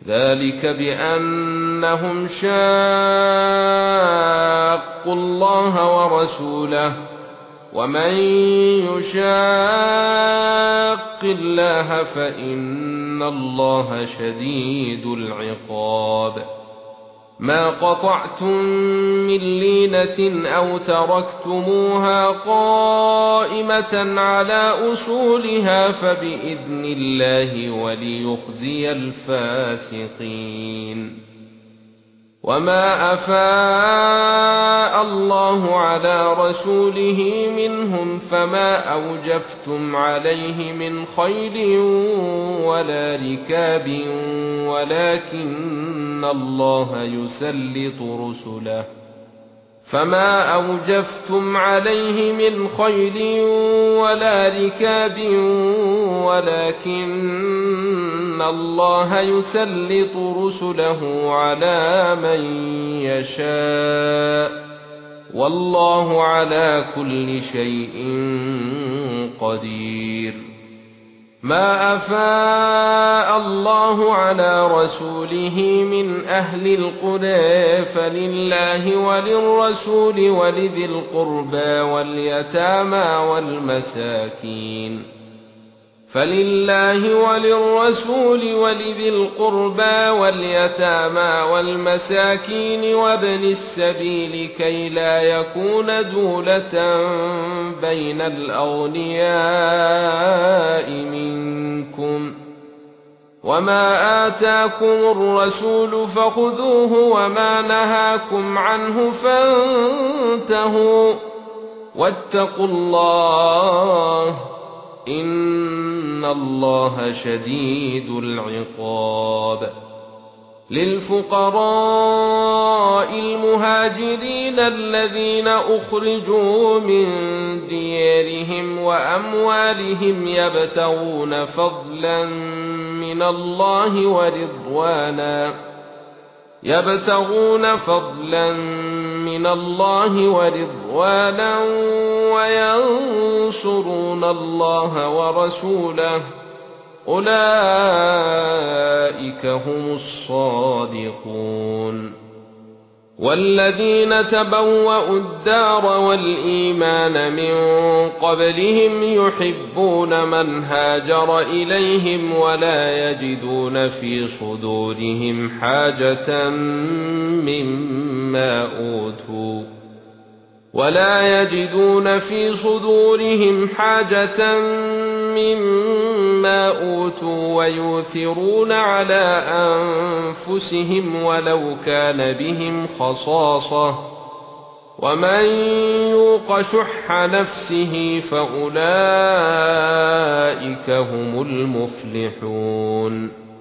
ذلك بأنهم شاقوا الله ورسوله ومن يشاق الله فإن الله شديد العقاب ما قطعتم من لينة أو تركتموها قائمة على أصولها فبإذن الله وليخزي الفاسقين وما أفاء الله على رسوله منهم فما أوجفتم عليه من خيل ولا ركاب ولكن الله يسلط رسله فما أوجفتم عليه من خيل ولا ركاب ولكن الله يسلط رسله على من يشاء والله على كل شيء قدير ما أفاء الله على رسوله من أهل القرى فلله وللرسول ولذي القربى واليتامى والمساكين فلله وللرسول ولذي القربى واليتامى والمساكين وابن السبيل كي لا يكون دولة بين الأغنياء منكم وما آتاكم الرسول فخذوه وما نهاكم عنه فانتهوا واتقوا الله إن الله شديد العقاب للفقراء المهاجرين الذين أخرجوا من ديارهم وأموالهم يبتغون فضلا من الله ورضوانا وينصرون الله ورسوله أولئك هم الصادقون والذين تبوأوا الدار والإيمان من قبلهم يحبون من هاجر إليهم ولا يجدون في صدورهم حاجة مما أوتوا ويؤثرون على أنفسهم ولو كان بهم خصاصة ومن يوق شح نفسه فأولئك هم المفلحون